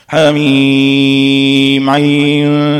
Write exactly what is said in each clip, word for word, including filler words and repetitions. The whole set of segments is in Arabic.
حميم عين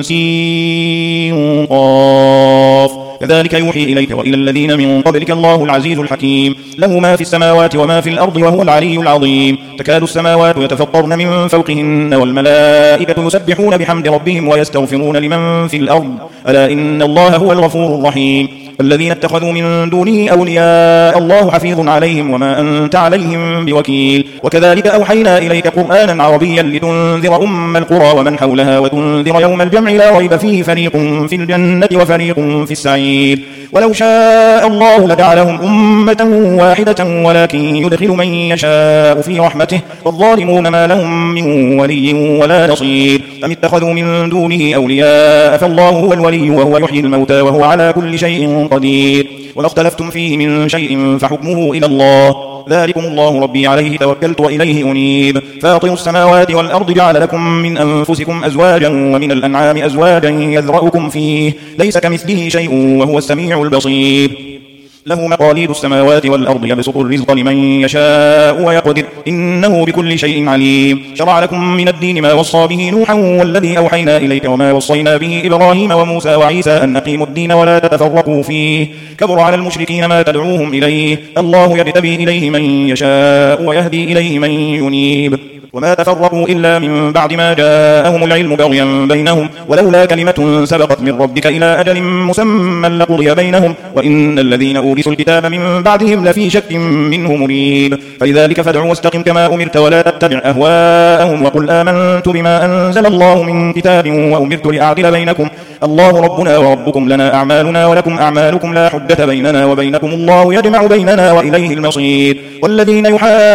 سين قاف كذلك يوحي إليك وإلى الذين من قبلك الله العزيز الحكيم له ما في السماوات وما في الأرض وهو العلي العظيم تكاد السماوات يتفطرن من فوقهن والملائكة يسبحون بحمد ربهم ويستغفرون لمن في الأرض ألا إن الله هو الغفور الرحيم الذين اتخذوا من دونه أولياء الله حفيظ عليهم وما أنت عليهم بوكيل وكذلك أوحينا إليك قرآنا عربيا لتنذر أم القرى ومن حولها وتنذر يوم الجمع لا ريب فيه فريق في الجنة وفريق في السعير ولو شاء الله لجعلهم أمة واحدة ولكن يدخل من يشاء في رحمته والظالمون ما لهم من ولي ولا نصير أم اتخذوا من دونه أولياء فالله هو الولي وهو يحيي الموتى وهو على كل شيء قدير وما اختلفتم فيه من شيء فحكمه إلى الله ذلكم الله ربي عليه توكلت وإليه أنيب فاطر السماوات والأرض جعل لكم من أنفسكم أزواجا ومن الأنعام أزواجا يذرأكم فيه ليس كمثله شيء وهو السميع البصير له مقاليد السماوات والأرض يبسط الرزق لمن يشاء ويقدر إنه بكل شيء عليم شرع لكم من الدين ما وصى به نوحا والذي أوحينا إليك وما وصينا به إبراهيم وموسى وعيسى أن أقيموا الدين ولا تتفرقوا فيه كبر على المشركين ما تدعوهم إليه الله يجتبي إليه من يشاء ويهدي إليه من ينيب وما تفرقوا إلا من بعد ما جاءهم العلم بغيا بينهم ولولا كلمة سبقت من ربك إلى أجل مسمى لقضي بينهم وإن الذين أورثوا الكتاب من بعدهم لفي شك منه مريب فلذلك فادع واستقم كما أمرت ولا تتبع أهواءهم وقل آمنت بما أنزل الله من كتاب وأمرت لأعدل بينكم الله ربنا وربكم لنا أعمالنا ولكم أعمالكم لا حجة بيننا وبينكم الله يجمع بيننا وإليه المصير والذين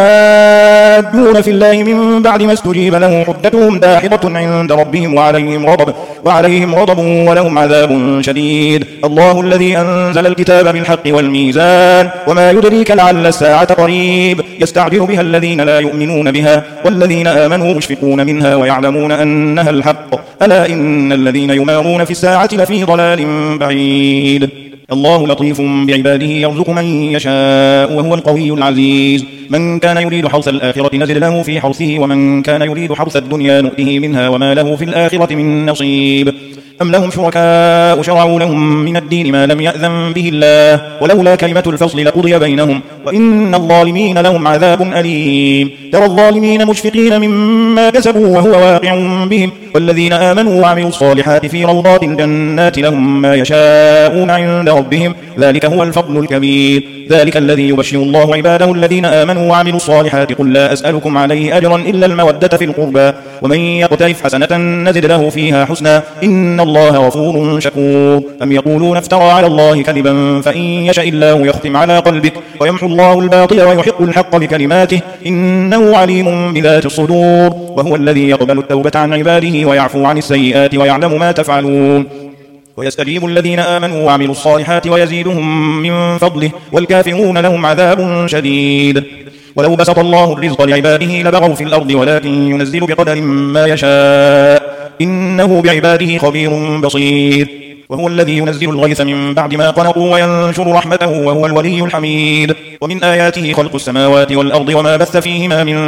يحادون في الله من بعد ما استجيب له حجتهم داحضة عند ربهم وعليهم غضب وعليهم غضب ولهم عذاب شديد الله الذي أنزل الكتاب بالحق والميزان وما يدريك لعل الساعة قريب يستعجل بها الذين لا يؤمنون بها والذين آمنوا مشفقون منها ويعلمون أنها الحق ألا إن الذين يمارون في الساعة لفي ضلال بعيد الله لطيف بعباده يرزق من يشاء وهو القوي العزيز من كان يريد حرث الآخرة نزل له في حرثه ومن كان يريد حرث الدنيا نؤته منها وما له في الآخرة من نصيب أم لهم شركاء شرعوا لهم من الدين ما لم يأذن به الله ولولا كلمة الفصل لقضي بينهم وإن الظالمين لهم عذاب أليم ترى الظالمين مشفقين مما كسبوا وهو واقع بهم والذين آمنوا وعملوا الصالحات في روضات الجنات لهم ما يشاءون عند ربهم ذلك هو الفضل الكبير ذلك الذي يبشر الله عباده الذين آمنوا وعملوا الصالحات قل لا أسألكم عليه أجرا إلا المودة في القربى ومن يقترف حسنة نزد له فيها حسنا إن الله غفور شكور أم يقولون افترى على الله كذبا فإن يشاء الله يختم على قلبك ويمحو الله الباطل ويحق الحق بكلماته إنه عليم بذات الصدور وهو الذي يقبل التوبة عن عباده ويعفو عن السيئات ويعلم ما تفعلون ويستجيب الذين آمنوا وعملوا الصالحات ويزيدهم من فضله والكافرون لهم عذاب شديد ولو بسط الله الرزق لعباده لبغوا في الأرض ولكن ينزل بقدر ما يشاء إنه بعباده خبير بصير وهو الذي ينزل الغيث من بعد ما قنطوا وينشر رحمته وهو الولي الحميد ومن آياته خلق السماوات والأرض وما بث فيهما من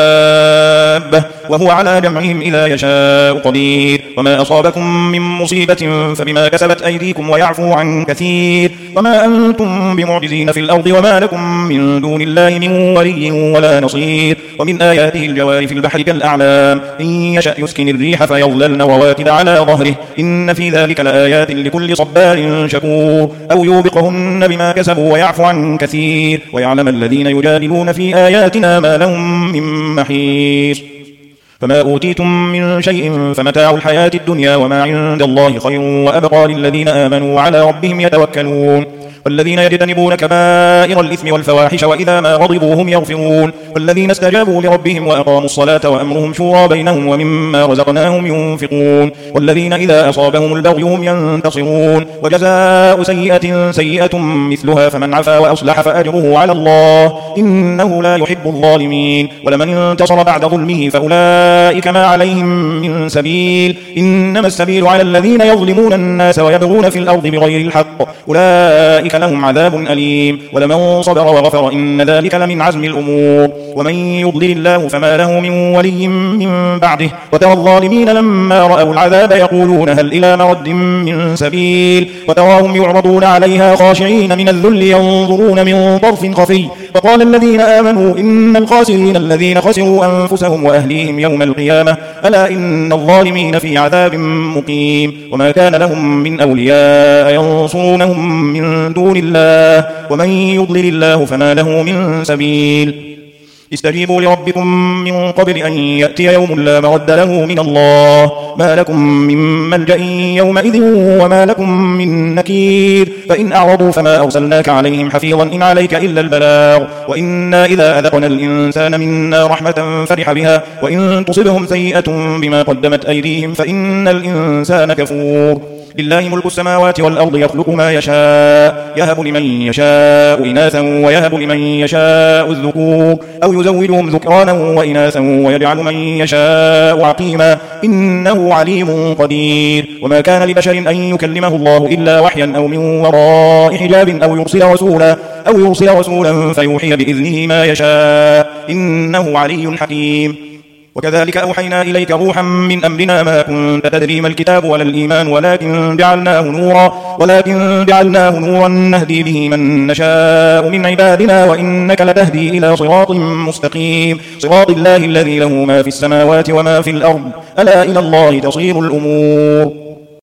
دابة وهو على جمعهم إذا يشاء قدير وما أصابكم من مصيبة فبما كسبت أيديكم ويعفو عن كثير وما أنتم بمعجزين في الأرض وما لكم من دون الله من ولي ولا نصير ومن آياته الجوار في البحر كالأعلام إن يشأ يسكن الريح فيظللن رواكد على ظهره إن في ذلك لآيات لكل صبار شكور أو يوبقهن بما كسبوا ويعفو عن كثير ويعلم الذين يجادلون في آياتنا ما لهم من محيص فما أوتيتم من شيء فمتاع الحياة الدنيا وما عند الله خير وأبقى للذين آمنوا وعلى ربهم يتوكلون والذين يجتنبون كبائر الإثم والفواحش وإذا ما غضبوا هم يغفرون والذين استجابوا لربهم وأقاموا الصلاة وأمرهم شورى بينهم ومما رزقناهم ينفقون والذين إذا أصابهم البغي هم ينتصرون وجزاء سيئة سيئة مثلها فمن عفا وأصلح فأجره على الله إنه لا يحب الظالمين ولمن انتصر بعد ظلمه فأولئك أولئك ما عليهم من سبيل إنما السبيل على الذين يظلمون الناس ويبغون في الأرض بغير الحق أولئك لهم عذاب أليم ولمن صبر وغفر إن ذلك لمن عزم الأمور ومن يضلل الله فما له من ولي من بعده وترى الظالمين لما رأوا العذاب يقولون هل إلى مرد من سبيل وتراهم يعرضون عليها خاشعين من الذل ينظرون من طرف خفي وقال الذين آمنوا إن الخاسرين الذين خسروا أنفسهم وأهليهم يوم القيامة ألا إن الظالمين في عذاب مقيم وما كان لهم من أولياء ينصرونهم من دون الله ومن يضلل الله فما له من سبيل استجيبوا لربكم من قبل أن يأتي يوم لا مرد له من الله ما لكم من ملجأ يومئذ وما لكم من نكير فإن أعرضوا فما أرسلناك عليهم حفيظا إن عليك إلا البلاغ وإنا إذا أذقنا الإنسان منا رحمة فرح بها وإن تصبهم سيئة بما قدمت أيديهم فإن الإنسان كفور لله ملك السماوات والأرض يخلق ما يشاء يهب لمن يشاء إناثا ويهب لمن يشاء الذكور أو يزودهم ذكرانا وإناثا ويجعل من يشاء عقيما إنه عليم قدير وما كان لبشر أن يكلمه الله إلا وحيا أو من وراء حجاب أو يرسل رسولا أو يرسل رسولا فيوحي بإذنه ما يشاء إنه علي حكيم وكذلك أوحينا إليك روحا من أمرنا ما كنت تدري ما الكتاب ولا الإيمان ولكن جعلناه نورا ولكن جعلناه نورا نهدي به من نشاء من عبادنا وإنك لتهدي إلى صراط مستقيم صراط الله الذي له ما في السماوات وما في الأرض ألا إلى الله تصير الأمور